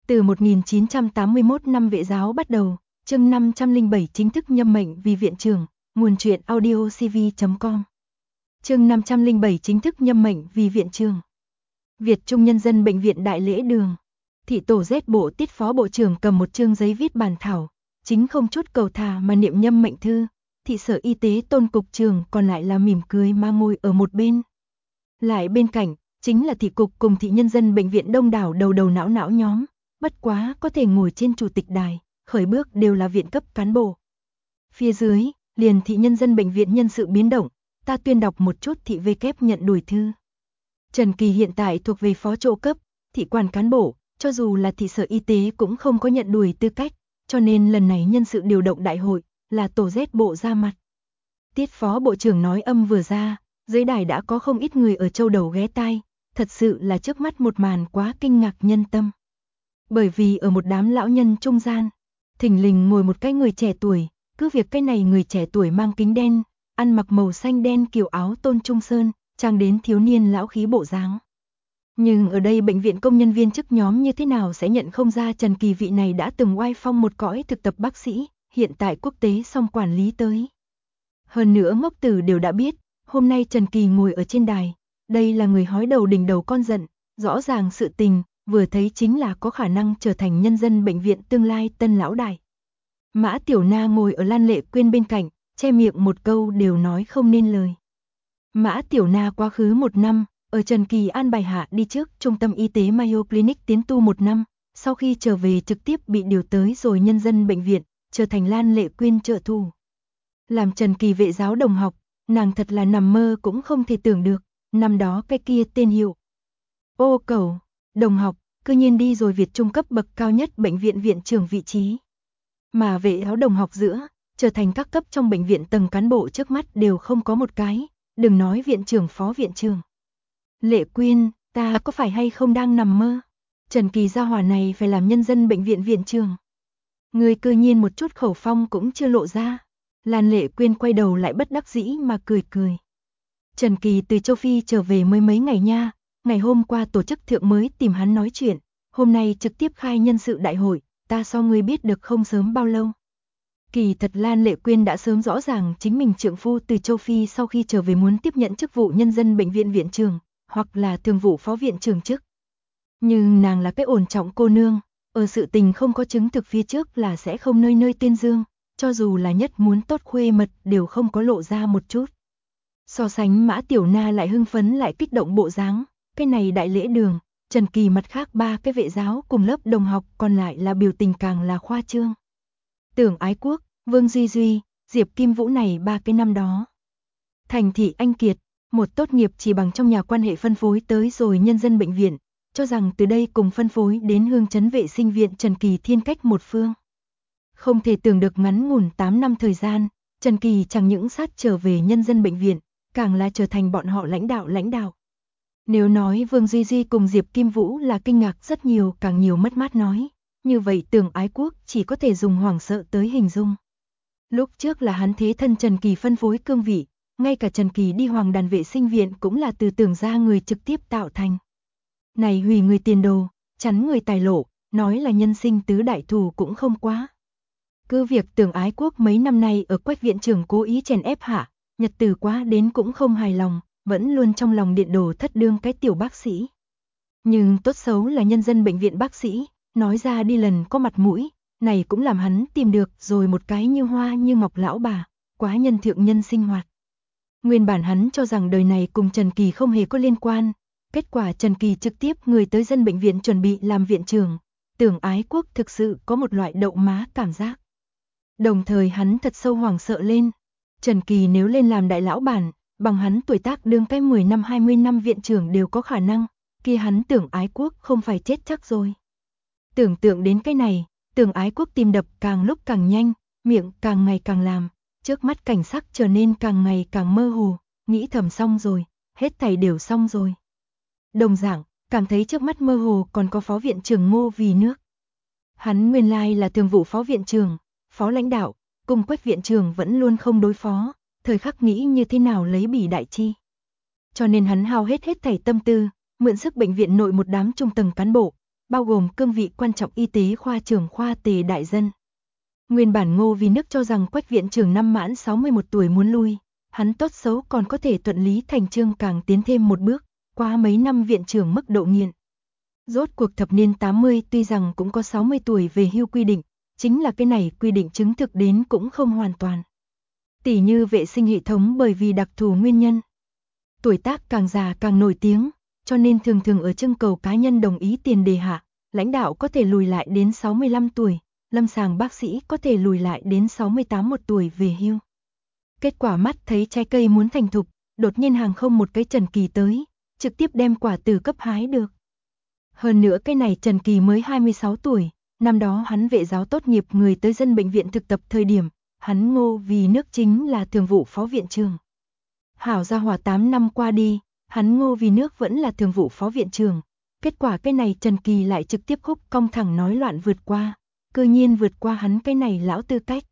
Từ 1981 năm Vệ giáo bắt đầu, chương 507 chính thức nhâm mệnh vì viện trưởng, nguồn truyện audiocv.com. Chương 507 chính thức nhâm mệnh vì viện trưởng. Việt Trung Nhân dân Bệnh viện Đại Lễ Đường. Thị tổ Z bộ Tiết phó bộ trưởng cầm một chương giấy viết bản thảo, chính không chút cầu thả mà niệm nhâm mệnh thư. Thị sở y tế Tôn cục trưởng còn lại là mỉm cười mà ngồi ở một bên. Lại bên cạnh, chính là thị cục cùng thị nhân dân bệnh viện đông đảo đầu não nhóm. Bất quá có thể ngồi trên chủ tịch đài, khởi bước đều là viện cấp cán bộ. Phía dưới, liền thị nhân dân bệnh viện nhân sự biến động, ta tuyên đọc một chút thị VK nhận đuổi thư. Trần Kỳ hiện tại thuộc về phó chỗ cấp, thị quan cán bộ, cho dù là thị sở y tế cũng không có nhận đuổi tư cách, cho nên lần này nhân sự điều động đại hội, là tổ Z bộ ra mặt. Tiết phó bộ trưởng nói âm vừa ra, dưới đài đã có không ít người ở châu đầu ghé tai, thật sự là trước mắt một màn quá kinh ngạc nhân tâm. Bởi vì ở một đám lão nhân trung gian, thình lình ngồi một cái người trẻ tuổi, cứ việc cái này người trẻ tuổi mang kính đen, ăn mặc màu xanh đen kiểu áo Tôn Trung Sơn, trang đến thiếu niên lão khí bộ dáng. Nhưng ở đây bệnh viện công nhân viên chức nhóm như thế nào sẽ nhận không ra Trần Kỳ vị này đã từng oai phong một cõi thực tập bác sĩ, hiện tại quốc tế song quản lý tới. Hơn nữa ngốc tử đều đã biết, hôm nay Trần Kỳ ngồi ở trên đài, đây là người hói đầu đỉnh đầu con giận, rõ ràng sự tình, vừa thấy chính là có khả năng trở thành nhân dân bệnh viện tương lai tân lão đại. Mã Tiểu Na ngồi ở Lan Lệ Quyên bên cạnh, che miệng một câu đều nói không nên lời. Mã Tiểu Na quá khứ một năm, ở Trần Kỳ an bài hạ đi trước trung tâm y tế Mayo Clinic tiến tu một năm, sau khi trở về trực tiếp bị điều tới rồi nhân dân bệnh viện, trở thành Lan Lệ Quyên trợ thủ. Làm Trần Kỳ vệ giáo đồng học, nàng thật là nằm mơ cũng không thể tưởng được, năm đó cái kia tên hiệu. Ô Cẩu, đồng học, cư nhiên đi rồi Việt trung cấp bậc cao nhất bệnh viện viện trưởng vị trí. Mà vệ giáo đồng học giữa, trở thành các cấp trong bệnh viện tầng cán bộ trước mắt đều không có một cái, đừng nói viện trưởng phó viện trưởng. Lệ Quyên, ta có phải hay không đang nằm mơ? Trần Kỳ gia hỏa này phải làm nhân dân bệnh viện viện trưởng. Người cư nhiên một chút khẩu phong cũng chưa lộ ra. Lan Lệ Quyên quay đầu lại bất đắc dĩ mà cười. Trần Kỳ từ châu Phi trở về mới mấy ngày nha, ngày hôm qua tổ chức thượng mới tìm hắn nói chuyện, hôm nay trực tiếp khai nhân sự đại hội, ta so ngươi biết được không sớm bao lâu. Kỳ thật Lan Lệ Quyên đã sớm rõ ràng chính mình trượng phu từ châu Phi sau khi trở về muốn tiếp nhận chức vụ nhân dân bệnh viện viện trưởng, hoặc là thường vụ phó viện trưởng chức. Nhưng nàng là cái ổn trọng cô nương, ở sự tình không có chứng thực phía trước là sẽ không nơi nơi tuyên dương, cho dù là nhất muốn tốt khuê mật đều không có lộ ra một chút. So sánh Mã Tiểu Na lại hưng phấn lại kích động bộ dáng, cái này Đại Lễ Đường, Trần Kỳ mặt khác ba cái vệ giáo cùng lớp đồng học còn lại là biểu tình càng là khoa trương. Tưởng Ái Quốc, Vương Duy Duy, Diệp Kim Vũ này ba cái năm đó. Thành Thị Anh Kiệt, một tốt nghiệp chỉ bằng trong nhà quan hệ phân phối tới rồi nhân dân bệnh viện, cho rằng từ đây cùng phân phối đến Hương Trấn vệ sinh viện Trần Kỳ thiên cách một phương. Không thể tưởng được ngắn ngủn 8 năm thời gian, Trần Kỳ chẳng những sát trở về nhân dân bệnh viện, càng là trở thành bọn họ lãnh đạo. Nếu nói Vương Duy Duy cùng Diệp Kim Vũ là kinh ngạc rất nhiều càng nhiều mất mát nói, như vậy Tưởng Ái Quốc chỉ có thể dùng hoảng sợ tới hình dung. Lúc trước là hắn thế thân Trần Kỳ phân phối cương vị, ngay cả Trần Kỳ đi Hoàng Đàn vệ sinh viện cũng là từ Tưởng ra người trực tiếp tạo thành. Này hủy người tiền đồ, chắn người tài lộ, nói là nhân sinh tứ đại thù cũng không quá. Cứ việc Tưởng Ái Quốc mấy năm nay ở Quách viện trưởng cố ý chèn ép hạ, nhật tử quá đến cũng không hài lòng, vẫn luôn trong lòng điện đồ thất đương cái tiểu bác sĩ. Nhưng tốt xấu là nhân dân bệnh viện bác sĩ, nói ra đi lần có mặt mũi, này cũng làm hắn tìm được rồi một cái như hoa như ngọc lão bà, quá nhân thượng nhân sinh hoạt. Nguyên bản hắn cho rằng đời này cùng Trần Kỳ không hề có liên quan, kết quả Trần Kỳ trực tiếp người tới dân bệnh viện chuẩn bị làm viện trưởng, Tưởng Ái Quốc thực sự có một loại đậu má cảm giác. Đồng thời hắn thật sâu hoảng sợ lên, Trần Kỳ nếu lên làm đại lão bản, bằng hắn tuổi tác đương cái 10 năm 20 năm viện trưởng đều có khả năng, kia hắn Tưởng Ái Quốc không phải chết chắc rồi. Tưởng tượng đến cái này, Tưởng Ái Quốc tim đập càng lúc càng nhanh, miệng càng ngày càng làm, trước mắt cảnh sắc trở nên càng ngày càng mơ hồ, nghĩ thầm xong rồi, hết thảy đều xong rồi. Đồng dạng, cảm thấy trước mắt mơ hồ còn có phó viện trưởng Ngô Vì Nước. Hắn nguyên lai là thường vụ phó viện trưởng, phó lãnh đạo, cùng Quách viện trưởng vẫn luôn không đối phó, thời khắc nghĩ như thế nào lấy bỉ đại chi. Cho nên hắn hao hết thảy tâm tư, mượn sức bệnh viện nội một đám trung tầng cán bộ, bao gồm cương vị quan trọng y tế khoa trưởng khoa Tề Đại Dân. Nguyên bản Ngô Vì Nước cho rằng Quách viện trưởng năm mãn 61 tuổi muốn lui, hắn tốt xấu còn có thể thuận lý thành chương càng tiến thêm một bước, qua mấy năm viện trưởng mức độ nghiện. Rốt cuộc thập niên 80 tuy rằng cũng có 60 tuổi về hưu quy định, chính là cái này quy định chứng thực đến cũng không hoàn toàn. Tỉ như vệ sinh hệ thống bởi vì đặc thù nguyên nhân. Tuổi tác càng già càng nổi tiếng, cho nên thường thường ở trưng cầu cá nhân đồng ý tiền đề hạ, lãnh đạo có thể lùi lại đến 65 tuổi, lâm sàng bác sĩ có thể lùi lại đến 68 một tuổi về hưu. Kết quả mắt thấy trái cây muốn thành thục, đột nhiên hàng không một cái Trần Kỳ tới, trực tiếp đem quả từ cấp hái được. Hơn nữa cái này Trần Kỳ mới 26 tuổi, năm đó hắn vệ giáo tốt nghiệp người tới dân bệnh viện thực tập thời điểm, hắn Ngô Vì Nước chính là thường vụ phó viện trưởng. Hảo gia hỏa 8 năm qua đi, hắn Ngô Vì Nước vẫn là thường vụ phó viện trưởng, kết quả cái này Trần Kỳ lại trực tiếp khúc cong thẳng nói loạn vượt qua, cư nhiên vượt qua hắn cái này lão tư cách.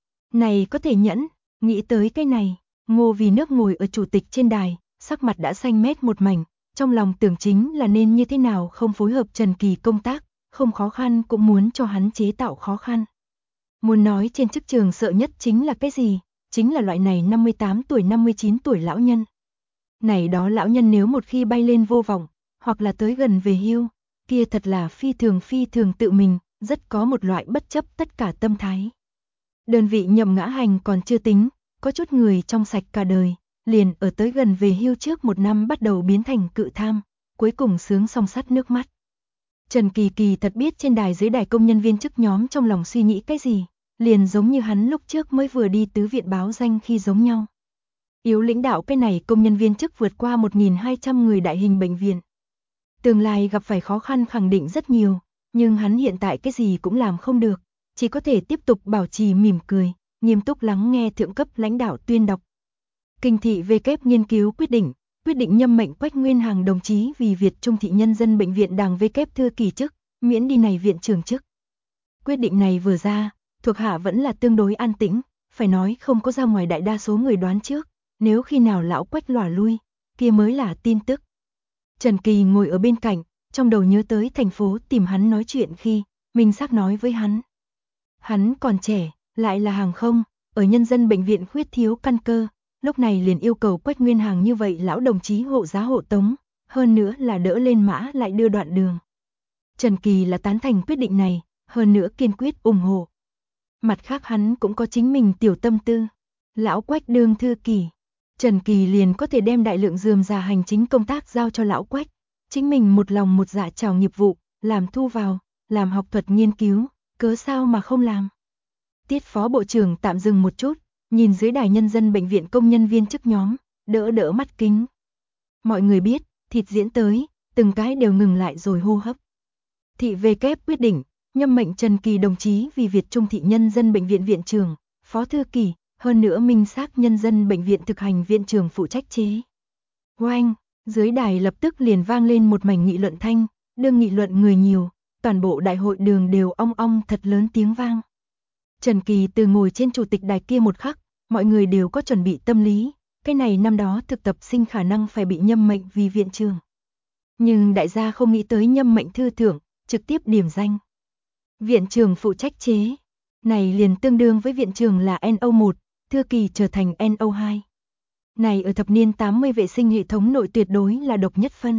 Này có thể nhẫn, nghĩ tới cái này, Ngô Vì Nước ngồi ở chủ tịch trên đài, sắc mặt đã xanh mét một mảnh, trong lòng tưởng chính là nên như thế nào không phối hợp Trần Kỳ công tác, không khó khăn cũng muốn cho hắn chế tạo khó khăn. Muốn nói trên chức trường sợ nhất chính là cái gì? Chính là loại này 58 tuổi 59 tuổi lão nhân. Này đó lão nhân nếu một khi bay lên vô vọng, hoặc là tới gần về hưu, kia thật là phi thường tự mình, rất có một loại bất chấp tất cả tâm thái. Đơn vị nhậm ngã hành còn chưa tính, có chút người trong sạch cả đời, liền ở tới gần về hưu trước một năm bắt đầu biến thành cự tham, cuối cùng sướng song sắt nước mắt. Trần Kỳ Kỳ thật biết trên đài dưới đài công nhân viên chức nhóm trong lòng suy nghĩ cái gì, liền giống như hắn lúc trước mới vừa đi tứ viện báo danh khi giống nhau. Yếu lãnh đạo cái này công nhân viên chức vượt qua 1.200 người đại hình bệnh viện. Tương lai gặp phải khó khăn khẳng định rất nhiều, nhưng hắn hiện tại cái gì cũng làm không được, chỉ có thể tiếp tục bảo trì mỉm cười, nghiêm túc lắng nghe thượng cấp lãnh đạo tuyên đọc. Kinh thị VK nghiên cứu quyết định nhâm mệnh Quách Nguyên Hằng đồng chí vì Việt Trung thị nhân dân bệnh viện Đảng VK thư kỳ chức, miễn đi này viện trưởng chức. Quyết định này vừa ra, thuộc hạ vẫn là tương đối an tĩnh, phải nói không có ra ngoài đại đa số người đoán trước, nếu khi nào lão Quách lòa lui, kia mới là tin tức. Trần Kỳ ngồi ở bên cạnh, trong đầu nhớ tới thành phố tìm hắn nói chuyện khi, mình xác nói với hắn. Hắn còn trẻ, lại là hàng không, ở nhân dân bệnh viện khuyết thiếu căn cơ, lúc này liền yêu cầu Quách Nguyên Hằng như vậy lão đồng chí hộ giá hộ tống, hơn nữa là đỡ lên mã lại đưa đoạn đường. Trần Kỳ là tán thành quyết định này, hơn nữa kiên quyết ủng hộ. Mặt khác hắn cũng có chính mình tiểu tâm tư. Lão Quách đương thư kỳ, Trần Kỳ liền có thể đem đại lượng rườm rà hành chính công tác giao cho lão Quách, chính mình một lòng một dạ trào nghiệp vụ, làm thu vào, làm học thuật nghiên cứu, cớ sao mà không làm. Tiết phó bộ trưởng tạm dừng một chút, nhìn dưới đài nhân dân bệnh viện công nhân viên chức nhóm, đỡ mắt kính. Mọi người biết, thịt diễn tới, từng cái đều ngừng lại rồi hô hấp. Thị VK quyết định, nhâm mệnh Trần Kỳ đồng chí vì Việt Trung thị nhân dân bệnh viện viện trưởng, phó thư kỳ, hơn nữa minh xác nhân dân bệnh viện thực hành viện trưởng phụ trách chế. Oanh, dưới đài lập tức liền vang lên một mảnh nghị luận thanh, đương nghị luận người nhiều, toàn bộ đại hội đường đều ong ong thật lớn tiếng vang. Trần Kỳ từ ngồi trên chủ tịch đài kia một khắc, mọi người đều có chuẩn bị tâm lý, cái này năm đó thực tập sinh khả năng phải bị nhâm mệnh vì viện trưởng. Nhưng đại gia không nghĩ tới nhâm mệnh thư thưởng, trực tiếp điểm danh. Viện trưởng phụ trách chế, này liền tương đương với viện trưởng là NO1, thư kỳ trở thành NO2. Này ở thập niên 80 vệ sinh hệ thống nội tuyệt đối là độc nhất phân.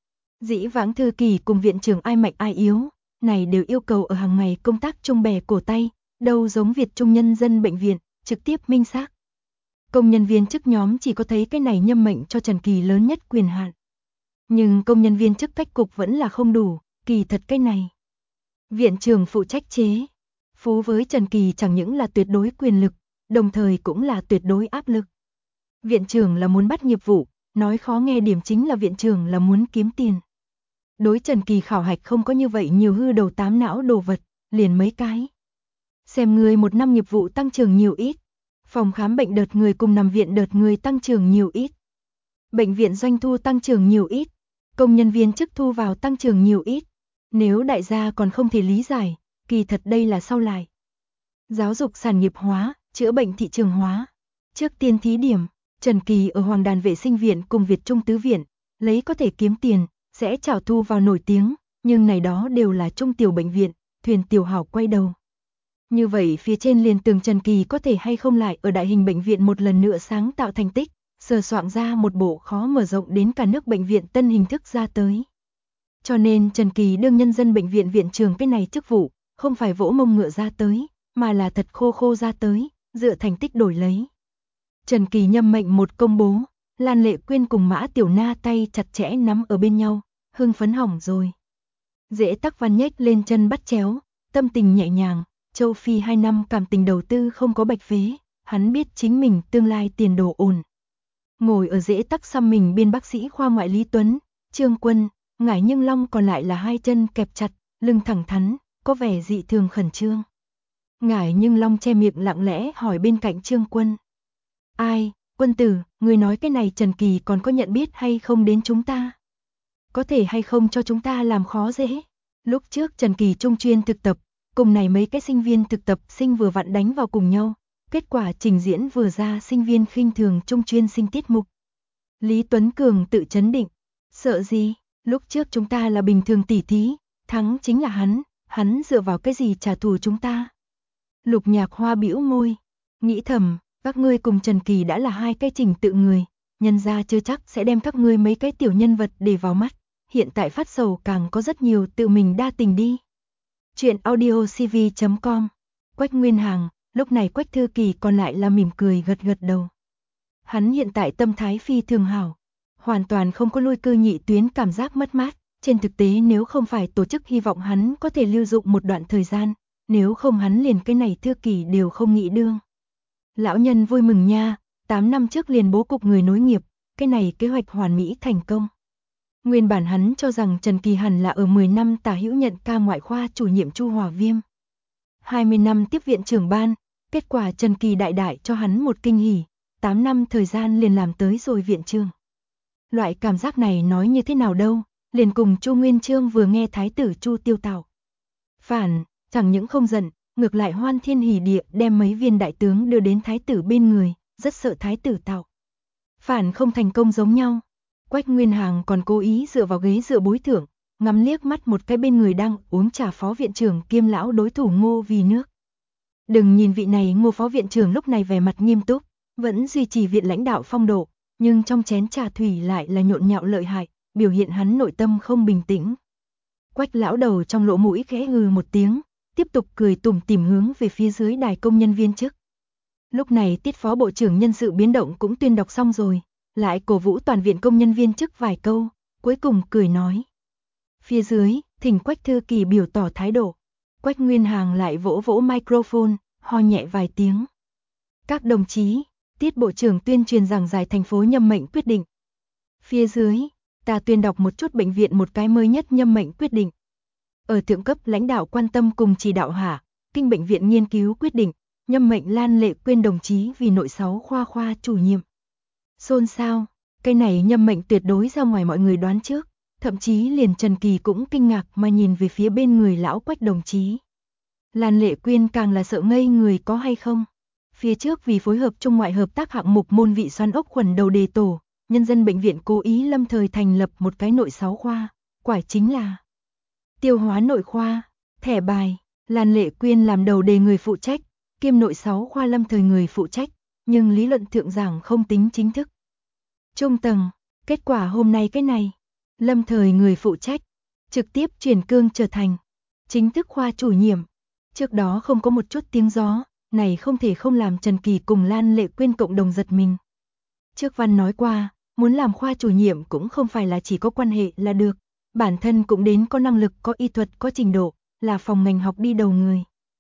Dĩ vãng thư kỳ cùng viện trưởng ai mạnh ai yếu, này đều yêu cầu ở hàng ngày công tác chung bè cổ tay, đâu giống Việt Trung nhân dân bệnh viện, trực tiếp minh xác. Công nhân viên chức nhóm chỉ có thấy cái này nhâm mệnh cho Trần Kỳ lớn nhất quyền hạn. Nhưng công nhân viên chức cách cục vẫn là không đủ, kỳ thật cái này. Viện trưởng phụ trách chế, phú với Trần Kỳ chẳng những là tuyệt đối quyền lực, đồng thời cũng là tuyệt đối áp lực. Viện trưởng là muốn bắt nghiệp vụ, nói khó nghe điểm chính là viện trưởng là muốn kiếm tiền. Đối Trần Kỳ khảo hạch không có như vậy nhiều hư đầu tám não đồ vật, liền mấy cái. Xem người một năm nghiệp vụ tăng trưởng nhiều ít, phòng khám bệnh đợt người cùng nằm viện đợt người tăng trưởng nhiều ít, bệnh viện doanh thu tăng trưởng nhiều ít, công nhân viên chức thu vào tăng trưởng nhiều ít. Nếu đại gia còn không thể lý giải, kỳ thật đây là sau lại. Giáo dục sản nghiệp hóa, chữa bệnh thị trường hóa. Trước tiên thí điểm, Trần Kỳ ở Hoàng Đàn vệ sinh viện cùng Việt Trung tứ viện, lấy có thể kiếm tiền, sẽ trảo thu vào nổi tiếng, nhưng này đó đều là trung tiểu bệnh viện, thuyền tiểu hảo quay đầu. Như vậy phía trên liền tường Trần Kỳ có thể hay không lại ở đại hình bệnh viện một lần nữa sáng tạo thành tích, sờ soạn ra một bộ khó mở rộng đến cả nước bệnh viện tân hình thức ra tới. Cho nên Trần Kỳ đương nhân dân bệnh viện viện trưởng cái này chức vụ, không phải vỗ mông ngựa ra tới, mà là thật khô khô ra tới, dựa thành tích đổi lấy. Trần Kỳ nhâm mệnh một công bố, Lan Lệ Quyên cùng Mã Tiểu Na tay chặt chẽ nắm ở bên nhau, hưng phấn hỏng rồi. Dễ Tắc Văn nhếch lên chân bắt chéo, tâm tình nhẹ nhàng, châu Phi 2 năm cảm tình đầu tư không có bạch phế, hắn biết chính mình tương lai tiền đồ ổn. Ngồi ở Dễ Tắc xăm mình bên bác sĩ khoa ngoại Lý Tuấn, Trương Quân, Ngải Nhưng Long còn lại là hai chân kẹp chặt, lưng thẳng thắn, có vẻ dị thường khẩn trương. Ngải Nhưng Long che miệng lặng lẽ hỏi bên cạnh Trương Quân. Ai, Quân tử, người nói cái này Trần Kỳ còn có nhận biết hay không đến chúng ta? Có thể hay không cho chúng ta làm khó dễ? Lúc trước Trần Kỳ trung chuyên thực tập, cùng này mấy cái sinh viên thực tập sinh vừa vặn đánh vào cùng nhau. Kết quả trình diễn vừa ra sinh viên khinh thường trung chuyên sinh tiết mục. Lý Tuấn Cường tự chấn định. Sợ gì? Lúc trước chúng ta là bình thường tỉ thí, thắng chính là hắn dựa vào cái gì trả thù chúng ta? Lục Nhạc Hoa bĩu môi, nghĩ thầm, các ngươi cùng Trần Kỳ đã là hai cái trình tự người, nhân ra chưa chắc sẽ đem các ngươi mấy cái tiểu nhân vật để vào mắt, hiện tại phát sầu càng có rất nhiều tự mình đa tình đi. Chuyện audiocv.com. Quách Nguyên Hàng, lúc này Quách Thư Kỳ còn lại là mỉm cười gật gật đầu. Hắn hiện tại tâm thái phi thường hảo, hoàn toàn không có lui cư nhị tuyến cảm giác mất mát, trên thực tế nếu không phải tổ chức hy vọng hắn có thể lưu dụng một đoạn thời gian, nếu không hắn liền cái này Thư Kỳ đều không nghĩ đương. Lão nhân vui mừng nha, 8 năm trước liền bố cục người nối nghiệp, cái này kế hoạch hoàn mỹ thành công. Nguyên bản hắn cho rằng Trần Kỳ hẳn là ở 10 năm tả hữu nhận ca ngoại khoa chủ nhiệm Chu Hòa Viêm. 20 năm tiếp viện trưởng ban, kết quả Trần Kỳ đại đại cho hắn một kinh hỉ, 8 năm thời gian liền làm tới rồi viện trưởng. Loại cảm giác này nói như thế nào đâu, liền cùng Chu Nguyên Chương vừa nghe thái tử Chu Tiêu Tạo. Phản, chẳng những không giận, ngược lại hoan thiên hỉ địa đem mấy viên đại tướng đưa đến thái tử bên người, rất sợ thái tử Tạo. Phản không thành công giống nhau. Quách Nguyên Hàng còn cố ý dựa vào ghế dựa bối thưởng, ngắm liếc mắt một cái bên người đang uống trà phó viện trưởng kiêm lão đối thủ Ngô Vì Nước. Đừng nhìn vị này Ngô phó viện trưởng lúc này vẻ mặt nghiêm túc, vẫn duy trì viện lãnh đạo phong độ, nhưng trong chén trà thủy lại là nhộn nhạo lợi hại, biểu hiện hắn nội tâm không bình tĩnh. Quách lão đầu trong lỗ mũi khẽ hừ một tiếng, tiếp tục cười tủm tỉm hướng về phía dưới đài công nhân viên chức. Lúc này tiết phó bộ trưởng nhân sự biến động cũng tuyên đọc xong rồi, lại cổ vũ toàn viện công nhân viên chức vài câu, cuối cùng cười nói. Phía dưới, thỉnh Quách Thư Kỳ biểu tỏ thái độ. Quách Nguyên Hàng lại vỗ vỗ microphone, ho nhẹ vài tiếng. Các đồng chí, tiết bộ trưởng tuyên truyền giảng giải thành phố nhâm mệnh quyết định. Phía dưới, ta tuyên đọc một chút bệnh viện một cái mới nhất nhâm mệnh quyết định. Ở thượng cấp lãnh đạo quan tâm cùng chỉ đạo hạ, kinh bệnh viện nghiên cứu quyết định, nhâm mệnh Lan Lệ Quyên đồng chí vì nội 6 khoa chủ nhiệm. Xôn xao, cái này nhâm mệnh tuyệt đối ra ngoài mọi người đoán trước, thậm chí liền Trần Kỳ cũng kinh ngạc mà nhìn về phía bên người lão Quách đồng chí. Lan Lệ Quyên càng là sợ ngây người có hay không. Phía trước vì phối hợp trung ngoại hợp tác hạng mục môn vị xoắn ốc khuẩn đầu đề tổ, nhân dân bệnh viện cố ý lâm thời thành lập một cái nội 6 khoa, quả chính là tiêu hóa nội khoa, thẻ bài, Lan Lệ Quyên làm đầu đề người phụ trách, kiêm nội 6 khoa lâm thời người phụ trách, nhưng lý luận thượng giảng không tính chính thức. Trung tầng, kết quả hôm nay cái này, lâm thời người phụ trách, trực tiếp chuyển cương trở thành chính thức khoa chủ nhiệm. Trước đó không có một chút tiếng gió, này không thể không làm Trần Kỳ cùng Lan Lệ Quyên cộng đồng giật mình. Trước văn nói qua, muốn làm khoa chủ nhiệm cũng không phải là chỉ có quan hệ là được, bản thân cũng đến có năng lực, có y thuật, có trình độ, là phòng ngành học đi đầu người.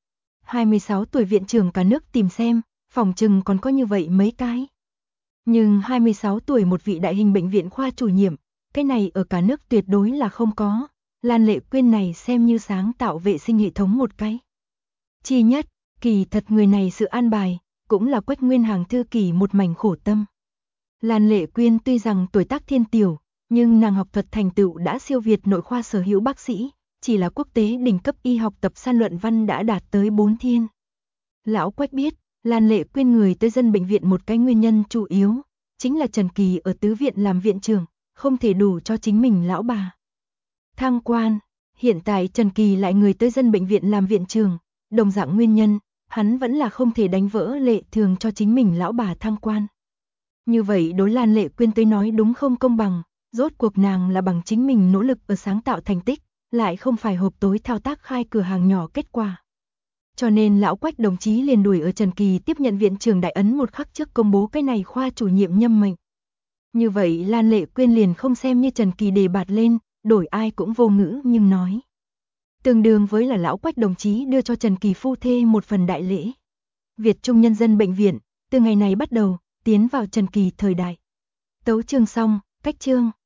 26 tuổi viện trưởng cả nước tìm xem, phòng chừng còn có như vậy mấy cái. Nhưng 26 tuổi một vị đại hình bệnh viện khoa chủ nhiệm, cái này ở cả nước tuyệt đối là không có. Lan Lệ Quyên này xem như sáng tạo vệ sinh hệ thống một cái. Chi nhất, kỳ thật người này sự an bài, cũng là Quách Nguyên Hàng Thư Kỳ một mảnh khổ tâm. Lan Lệ Quyên tuy rằng tuổi tác thiên tiểu, nhưng nàng học thuật thành tựu đã siêu việt nội khoa sở hữu bác sĩ, chỉ là quốc tế đỉnh cấp y học tập san luận văn đã đạt tới 4 thiên. Lão Quách biết, Lan Lệ Quyên người tới dân bệnh viện một cái nguyên nhân chủ yếu, chính là Trần Kỳ ở tứ viện làm viện trưởng, không thể đủ cho chính mình lão bà thăng quan. Hiện tại Trần Kỳ lại người tới dân bệnh viện làm viện trưởng, đồng dạng nguyên nhân, hắn vẫn là không thể đánh vỡ lệ thường cho chính mình lão bà thăng quan. Như vậy đối Lan Lệ Quyên tới nói đúng không công bằng, rốt cuộc nàng là bằng chính mình nỗ lực ở sáng tạo thành tích, lại không phải hộp tối thao tác khai cửa hàng nhỏ kết quả. Cho nên lão Quách đồng chí liền đuổi ở Trần Kỳ tiếp nhận viện trưởng đại ấn một khắc trước công bố cái này khoa chủ nhiệm nhâm mệnh. Như vậy Lan Lệ Quyên liền không xem như Trần Kỳ đề bạt lên, đổi ai cũng vô ngữ nhưng nói. Tương đương với là lão Quách đồng chí đưa cho Trần Kỳ phu thê một phần đại lễ. Việt Trung Nhân dân Bệnh viện, từ ngày này bắt đầu, tiến vào Trần Kỳ thời đại. Tấu chương xong, cách chương.